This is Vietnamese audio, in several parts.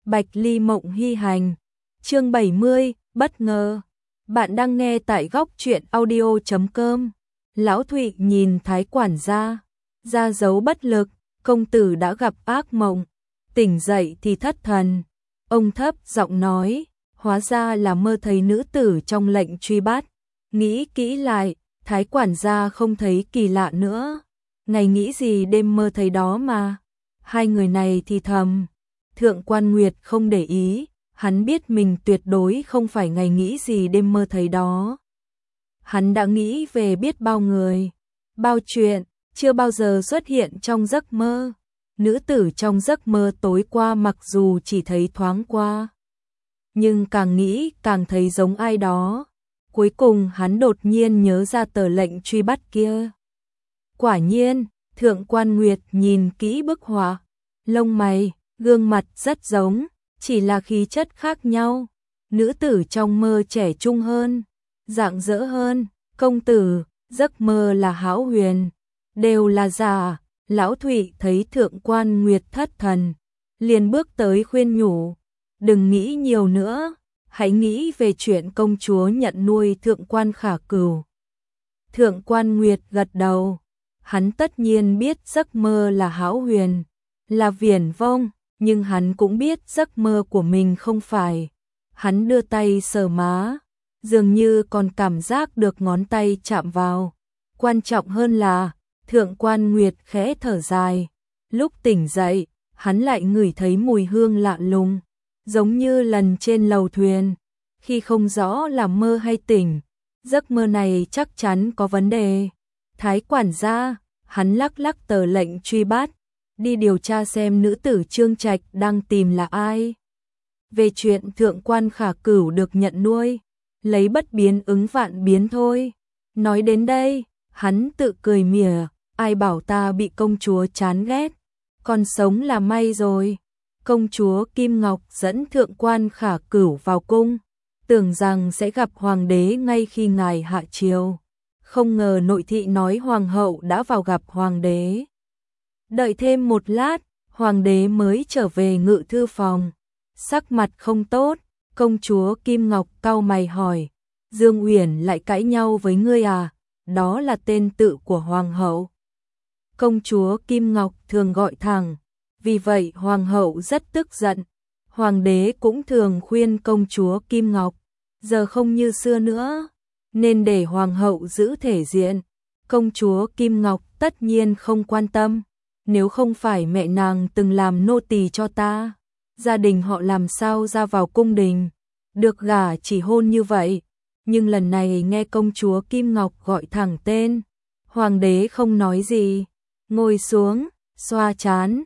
Bạch Ly Mộng Hy Hành. Chương 70, bất ngờ. Bạn đang nghe tại góc truyện audio.com. Lão Thụy nhìn Thái quản gia, ra dấu bất lực, công tử đã gặp ác mộng, tỉnh dậy thì thất thần. Ông thấp giọng nói, hóa ra là mơ thấy nữ tử trong lệnh truy bắt. Nghĩ kỹ lại, Thái quản gia không thấy kỳ lạ nữa. Ngày nghĩ gì đêm mơ thấy đó mà. Hai người này thì thầm. Thượng quan Nguyệt không để ý, hắn biết mình tuyệt đối không phải ngày nghĩ gì đêm mơ thấy đó. Hắn đã nghĩ về biết bao người, bao chuyện, chưa bao giờ xuất hiện trong giấc mơ. Nữ tử trong giấc mơ tối qua mặc dù chỉ thấy thoáng qua, nhưng càng nghĩ càng thấy giống ai đó. Cuối cùng hắn đột nhiên nhớ ra tờ lệnh truy bắt kia. Quả nhiên, Thượng quan Nguyệt nhìn kỹ bức họa, lông mày, gương mặt rất giống, chỉ là khí chất khác nhau. Nữ tử trong mơ trẻ trung hơn, rạng rỡ hơn. Công tử, giấc mơ là hão huyền, đều là giả. Lão Thụy thấy Thượng quan Nguyệt thất thần, liền bước tới khuyên nhủ, đừng nghĩ nhiều nữa, hãy nghĩ về chuyện công chúa nhận nuôi Thượng quan Khả Cửu. Thượng quan Nguyệt gật đầu, hắn tất nhiên biết giấc mơ là hão huyền, là viển vông, nhưng hắn cũng biết giấc mơ của mình không phải. Hắn đưa tay sờ má, dường như còn cảm giác được ngón tay chạm vào. Quan trọng hơn là, Thượng quan Nguyệt khẽ thở dài. Lúc tỉnh dậy, hắn lại ngửi thấy mùi hương lạ lùng, giống như lần trên lầu thuyền. Khi không rõ là mơ hay tỉnh, giấc mơ này chắc chắn có vấn đề. Thái quản gia, hắn lắc lắc tờ lệnh truy bắt, đi điều tra xem nữ tử Trương Trạch đang tìm là ai. Về chuyện Thượng quan Khả Cửu được nhận nuôi, lấy bất biến ứng vạn biến thôi. Nói đến đây, hắn tự cười mỉa, ai bảo ta bị công chúa chán ghét, còn sống là may rồi. Công chúa Kim Ngọc dẫn Thượng quan Khả Cửu vào cung, tưởng rằng sẽ gặp hoàng đế ngay khi ngài hạ triều. Không ngờ nội thị nói hoàng hậu đã vào gặp hoàng đế. Đợi thêm một lát, hoàng đế mới trở về ngự thư phòng. Sắc mặt không tốt, công chúa Kim Ngọc cau mày hỏi, Dương Uyển lại cãi nhau với ngươi à? Đó là tên tự của hoàng hậu. Công chúa Kim Ngọc thường gọi thẳng, vì vậy hoàng hậu rất tức giận. Hoàng đế cũng thường khuyên công chúa Kim Ngọc, giờ không như xưa nữa, nên để hoàng hậu giữ thể diện. Công chúa Kim Ngọc tất nhiên không quan tâm, nếu không phải mẹ nàng từng làm nô tỳ cho ta, gia đình họ làm sao ra vào cung đình, được gả chỉ hôn như vậy. Nhưng lần này nghe công chúa Kim Ngọc gọi thẳng tên, hoàng đế không nói gì, ngồi xuống, xoa trán,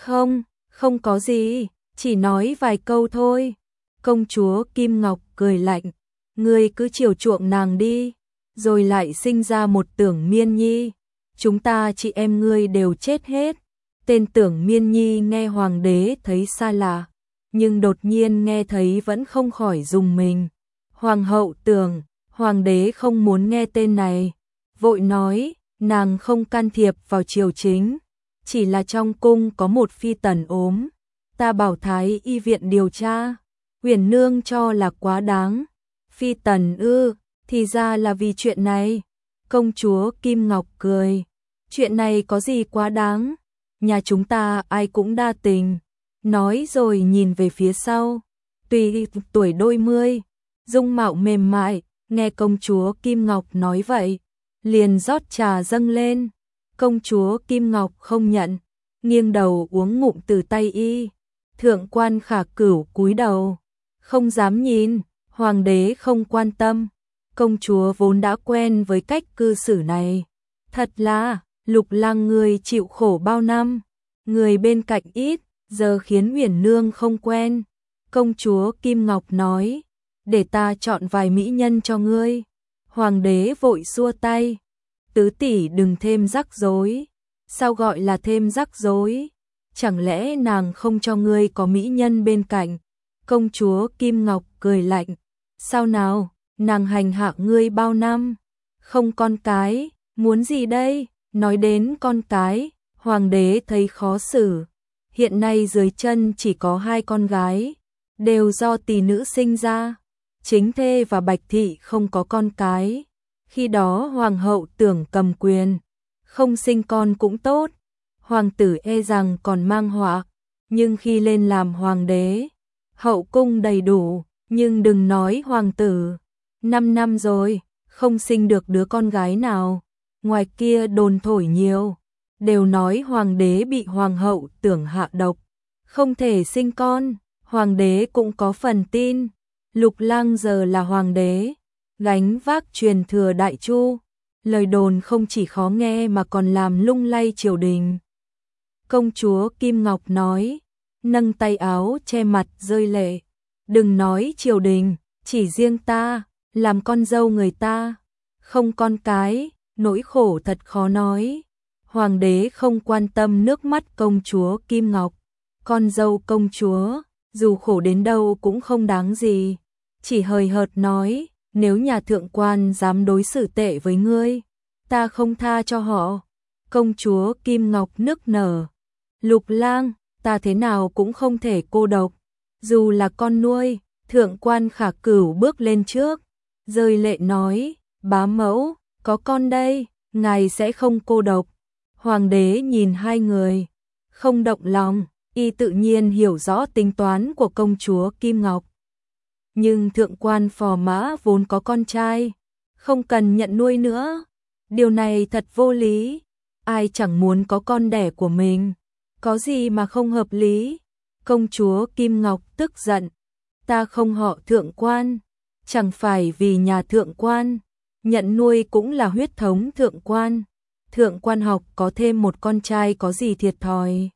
không có gì, chỉ nói vài câu thôi. Công chúa Kim Ngọc cười lạnh, ngươi cứ chiều chuộng nàng đi, rồi lại sinh ra một Tưởng Miên Nhi, chúng ta chị em ngươi đều chết hết. Tên Tưởng Miên Nhi nghe hoàng đế thấy xa lạ, nhưng đột nhiên nghe thấy vẫn không khỏi rùng mình. Hoàng hậu Tưởng, hoàng đế không muốn nghe tên này, vội nói, nàng không can thiệp vào triều chính, chỉ là trong cung có một phi tần ốm, ta bảo Thái y viện điều tra. Huyền nương cho là quá đáng. Phi tần ư, thì ra là vì chuyện này. Công chúa Kim Ngọc cười, chuyện này có gì quá đáng, nhà chúng ta ai cũng đa tình. Nói rồi nhìn về phía sau, tuy tuổi đôi mươi, dung mạo mềm mại, nghe công chúa Kim Ngọc nói vậy, liền rót trà dâng lên. Công chúa Kim Ngọc không nhận, nghiêng đầu uống ngụm từ tay y. Thượng quan Khả Cửu cúi đầu, không dám nhìn. Hoàng đế không quan tâm, công chúa vốn đã quen với cách cư xử này. Thật là, Lục Lang người chịu khổ bao năm, người bên cạnh ít, giờ khiến Uyển nương không quen. Công chúa Kim Ngọc nói, để ta chọn vài mỹ nhân cho ngươi. Hoàng đế vội xua tay, tứ tỷ đừng thêm rắc rối. Sao gọi là thêm rắc rối? Chẳng lẽ nàng không cho ngươi có mỹ nhân bên cạnh? Công chúa Kim Ngọc cười lạnh, sao nào, nàng hành hạ ngươi bao năm, không con cái, muốn gì đây? Nói đến con cái, hoàng đế thấy khó xử, hiện nay dưới chân chỉ có 2 con gái, đều do tỷ nữ sinh ra. Chính thê và Bạch thị không có con cái. Khi đó hoàng hậu tưởng cầm quyền, không sinh con cũng tốt. Hoàng tử e rằng còn mang họa, nhưng khi lên làm hoàng đế, hậu cung đầy đủ, nhưng đừng nói hoàng tử. 5 năm rồi, không sinh được đứa con gái nào. Ngoài kia đồn thổi nhiều, đều nói hoàng đế bị hoàng hậu tưởng hạ độc, không thể sinh con. Hoàng đế cũng có phần tin. Lục Lang giờ là hoàng đế, gánh vác truyền thừa Đại Chu. Lời đồn không chỉ khó nghe mà còn làm lung lay triều đình. Công chúa Kim Ngọc nói, nâng tay áo che mặt rơi lệ. Đừng nói triều đình, chỉ riêng ta, làm con dâu người ta, không con cái, nỗi khổ thật khó nói. Hoàng đế không quan tâm nước mắt công chúa Kim Ngọc. Con dâu công chúa, dù khổ đến đâu cũng không đáng gì. Chỉ hời hợt nói, nếu nhà thượng quan dám đối xử tệ với ngươi, ta không tha cho họ. Công chúa Kim Ngọc nức nở. Lục Lang, ta thế nào cũng không thể cô độc. Dù là con nuôi, thượng quan Khả Cửu bước lên trước, rơi lệ nói, bá mẫu, có con đây, ngài sẽ không cô độc. Hoàng đế nhìn hai người, không động lòng, y tự nhiên hiểu rõ tính toán của công chúa Kim Ngọc. Nhưng thượng quan Phò Mã vốn có con trai, không cần nhận nuôi nữa. Điều này thật vô lý, ai chẳng muốn có con đẻ của mình, có gì mà không hợp lý. Công chúa Kim Ngọc tức giận, ta không họ thượng quan, chẳng phải vì nhà thượng quan, nhận nuôi cũng là huyết thống thượng quan. Thượng quan học có thêm một con trai có gì thiệt thòi.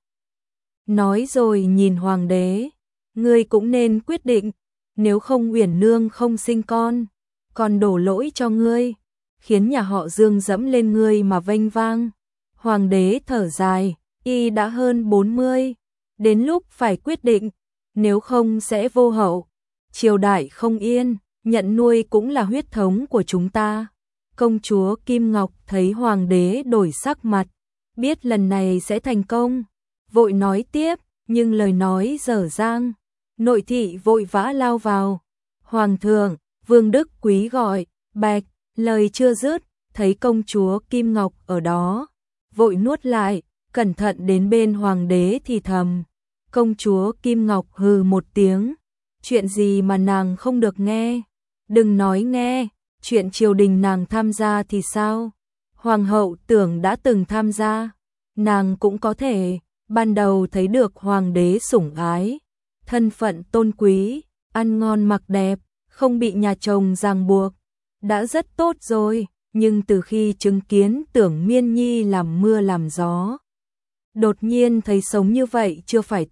Nói rồi nhìn hoàng đế, ngươi cũng nên quyết định, nếu không Uyển nương không sinh con, còn đổ lỗi cho ngươi, khiến nhà họ Dương dẫm lên ngươi mà vênh vang. Hoàng đế thở dài, y đã hơn 40, đến lúc phải quyết định, nếu không sẽ vô hậu. Triều đại không yên, nhận nuôi cũng là huyết thống của chúng ta. Công chúa Kim Ngọc thấy hoàng đế đổi sắc mặt, biết lần này sẽ thành công, vội nói tiếp, nhưng lời nói dở dang. Nội thị vội vã lao vào. Hoàng thượng, Vương Đức Quý gọi, Bạch, lời chưa dứt, thấy công chúa Kim Ngọc ở đó, vội nuốt lại, cẩn thận đến bên hoàng đế thì thầm. Công chúa Kim Ngọc hừ một tiếng, chuyện gì mà nàng không được nghe, đừng nói nghe, chuyện triều đình nàng tham gia thì sao? Hoàng hậu tưởng đã từng tham gia, nàng cũng có thể, ban đầu thấy được hoàng đế sủng ái, thân phận tôn quý, ăn ngon mặc đẹp, không bị nhà chồng ràng buộc, đã rất tốt rồi, nhưng từ khi chứng kiến Tưởng Miên Nhi làm mưa làm gió, đột nhiên thấy sống như vậy chưa phải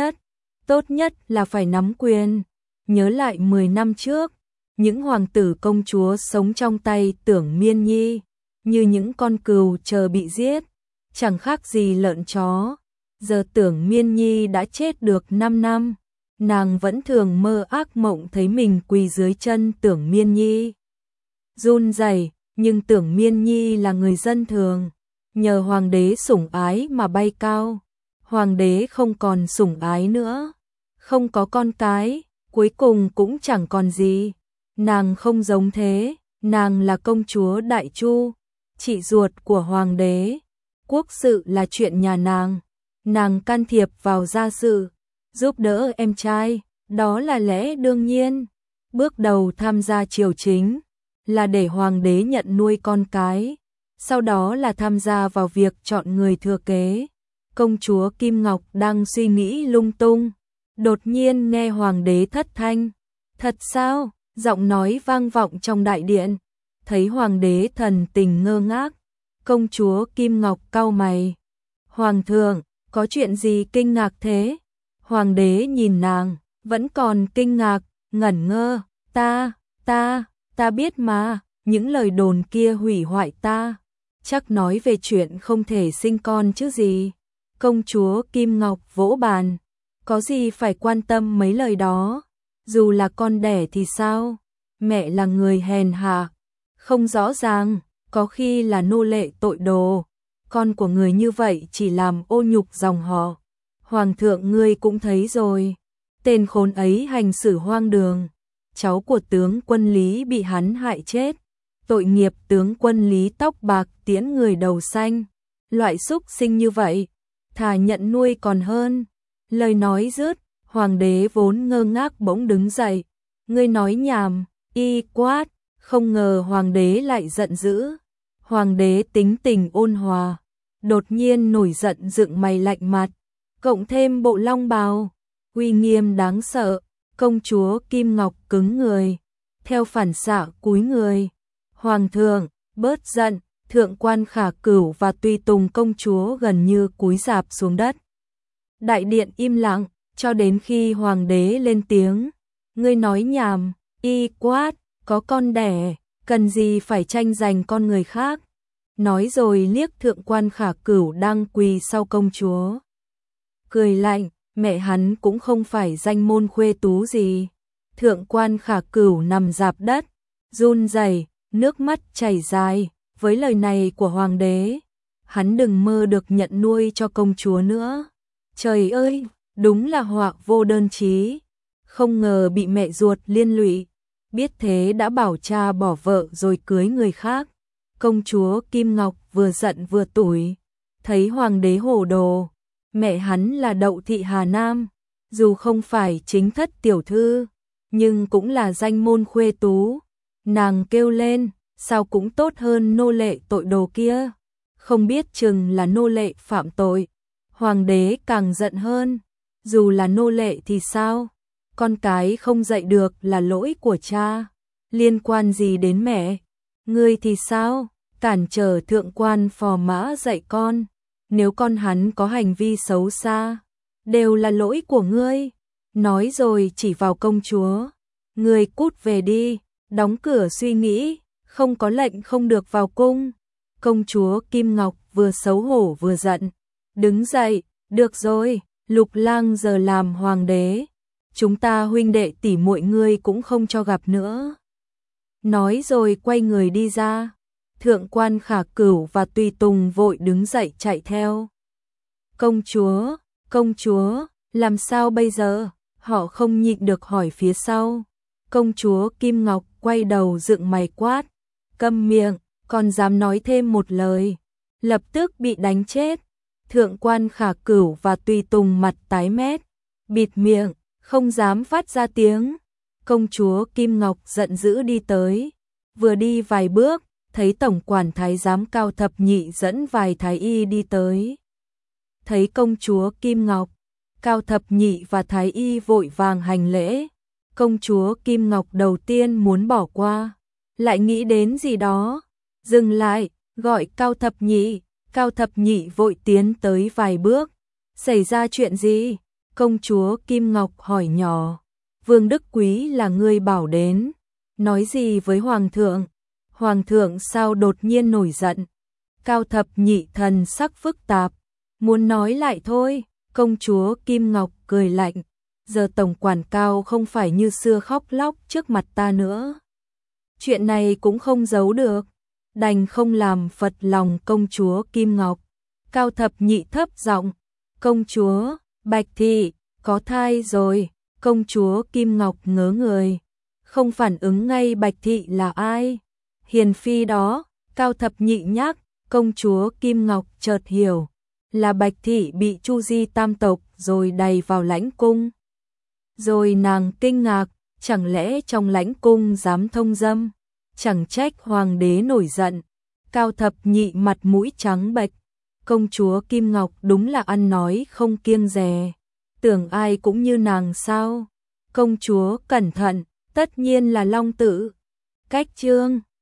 tốt nhất là phải nắm quyền. Nhớ lại 10 năm trước, những hoàng tử công chúa sống trong tay Tưởng Miên Nhi, như những con cừu chờ bị giết, chẳng khác gì lợn chó. Giờ Tưởng Miên Nhi đã chết được 5 năm, nàng vẫn thường mơ ác mộng thấy mình quỳ dưới chân Tưởng Miên Nhi. Run rẩy, nhưng Tưởng Miên Nhi là người dân thường, nhờ hoàng đế sủng ái mà bay cao. Hoàng đế không còn sủng ái nữa, không có con cái, cuối cùng cũng chẳng còn gì. Nàng không giống thế, nàng là công chúa Đại Chu, chị ruột của hoàng đế. Quốc sự là chuyện nhà nàng can thiệp vào gia sự, giúp đỡ em trai, đó là lẽ đương nhiên. Bước đầu tham gia triều chính là để hoàng đế nhận nuôi con cái, sau đó là tham gia vào việc chọn người thừa kế. Công chúa Kim Ngọc đang suy nghĩ lung tung, đột nhiên nghe hoàng đế thất thanh. Thật sao? Giọng nói vang vọng trong đại điện, thấy hoàng đế thần tình ngơ ngác. Công chúa Kim Ngọc cau mày. Hoàng thượng, có chuyện gì kinh ngạc thế? Hoàng đế nhìn nàng, vẫn còn kinh ngạc, ngẩn ngơ. Ta biết mà, những lời đồn kia hủy hoại ta. Chắc nói về chuyện không thể sinh con chứ gì. Công chúa Kim Ngọc vỗ bàn, có gì phải quan tâm mấy lời đó. Dù là con đẻ thì sao? Mẹ là người hèn hạ, không rõ ràng, có khi là nô lệ tội đồ. Con của người như vậy chỉ làm ô nhục dòng họ. Hoàng thượng ngươi cũng thấy rồi, tên khốn ấy hành xử hoang đường, cháu của tướng quân Lý bị hắn hại chết, tội nghiệp tướng quân Lý tóc bạc tiễn người đầu xanh, loại súc sinh như vậy, thà nhận nuôi còn hơn. Lời nói dứt, hoàng đế vốn ngơ ngác bỗng đứng dậy, ngươi nói nhảm, y quát, không ngờ hoàng đế lại giận dữ. Hoàng đế tính tình ôn hòa, đột nhiên nổi giận dựng mày lạnh mặt, cộng thêm bộ long bào, uy nghiêm đáng sợ, công chúa Kim Ngọc cứng người, theo phản xạ cúi người. Hoàng thượng, bớt giận, thượng quan Khả Cửu và tùy tùng công chúa gần như cúi rạp xuống đất. Đại điện im lặng, cho đến khi hoàng đế lên tiếng, ngươi nói nhảm, y quát, có con đẻ, cần gì phải tranh giành con người khác. Nói rồi liếc thượng quan Khả Cửu đang quỳ sau công chúa. Cười lạnh, mẹ hắn cũng không phải danh môn khuê tú gì. Thượng quan Khả Cửu nằm rạp đất, run rẩy, nước mắt chảy dài, với lời này của hoàng đế, hắn đừng mơ được nhận nuôi cho công chúa nữa. Trời ơi, đúng là họa vô đơn chí, không ngờ bị mẹ ruột liên lụy, biết thế đã bảo cha bỏ vợ rồi cưới người khác. Công chúa Kim Ngọc vừa giận vừa tủi, thấy hoàng đế hồ đồ, mẹ hắn là Đậu thị Hà Nam, dù không phải chính thất tiểu thư, nhưng cũng là danh môn khuê tú. Nàng kêu lên, sao cũng tốt hơn nô lệ tội đồ kia, không biết chừng là nô lệ phạm tội. Hoàng đế càng giận hơn, dù là nô lệ thì sao, con cái không dạy được là lỗi của cha, liên quan gì đến mẹ, ngươi thì sao, cản trở thượng quan phò mã dạy con, nếu con hắn có hành vi xấu xa, đều là lỗi của ngươi. Nói rồi chỉ vào công chúa, ngươi cút về đi, đóng cửa suy nghĩ, không có lệnh không được vào cung. Công chúa Kim Ngọc vừa xấu hổ vừa giận, đứng dậy, được rồi, Lục Lang giờ làm hoàng đế, chúng ta huynh đệ tỷ muội ngươi cũng không cho gặp nữa. Nói rồi quay người đi ra, thượng quan Khả Cửu và tùy tùng vội đứng dậy chạy theo. Công chúa, làm sao bây giờ? Họ không nhịn được hỏi phía sau. Công chúa Kim Ngọc quay đầu dựng mày quát, câm miệng, còn dám nói thêm một lời, lập tức bị đánh chết. Thượng quan Khả Cửu và tùy tùng mặt tái mét, bịt miệng, không dám phát ra tiếng. Công chúa Kim Ngọc giận dữ đi tới, vừa đi vài bước, thấy tổng quản thái giám Cao Thập Nhị dẫn vài thái y đi tới. Thấy công chúa Kim Ngọc, Cao Thập Nhị và thái y vội vàng hành lễ. Công chúa Kim Ngọc đầu tiên muốn bỏ qua, lại nghĩ đến gì đó, dừng lại, gọi Cao Thập Nhị. Cao Thập Nhị vội tiến tới vài bước. Xảy ra chuyện gì? Công chúa Kim Ngọc hỏi nhỏ. Vương Đức Quý là người bảo đến, nói gì với hoàng thượng? Hoàng thượng sao đột nhiên nổi giận? Cao Thập Nhị thần sắc phức tạp, muốn nói lại thôi. Công chúa Kim Ngọc cười lạnh, giờ tổng quản Cao không phải như xưa khóc lóc trước mặt ta nữa. Chuyện này cũng không giấu được, đành không làm phật lòng công chúa Kim Ngọc. Cao Thập Nhị thấp giọng, công chúa, Bạch Thị, có thai rồi. Công chúa Kim Ngọc ngớ người, không phản ứng ngay Bạch Thị là ai. Hiền phi đó, Cao Thập Nhị nhắc, công chúa Kim Ngọc chợt hiểu, là Bạch Thị bị Chu Di tam tộc rồi đày vào lãnh cung. Rồi nàng kinh ngạc, chẳng lẽ trong lãnh cung dám thông dâm, chẳng trách hoàng đế nổi giận. Cao Thập Nhị mặt mũi trắng bệch, công chúa Kim Ngọc đúng là ăn nói không kiêng dè, tưởng ai cũng như nàng sao? Công chúa cẩn thận, tất nhiên là Long Tự. Cách chương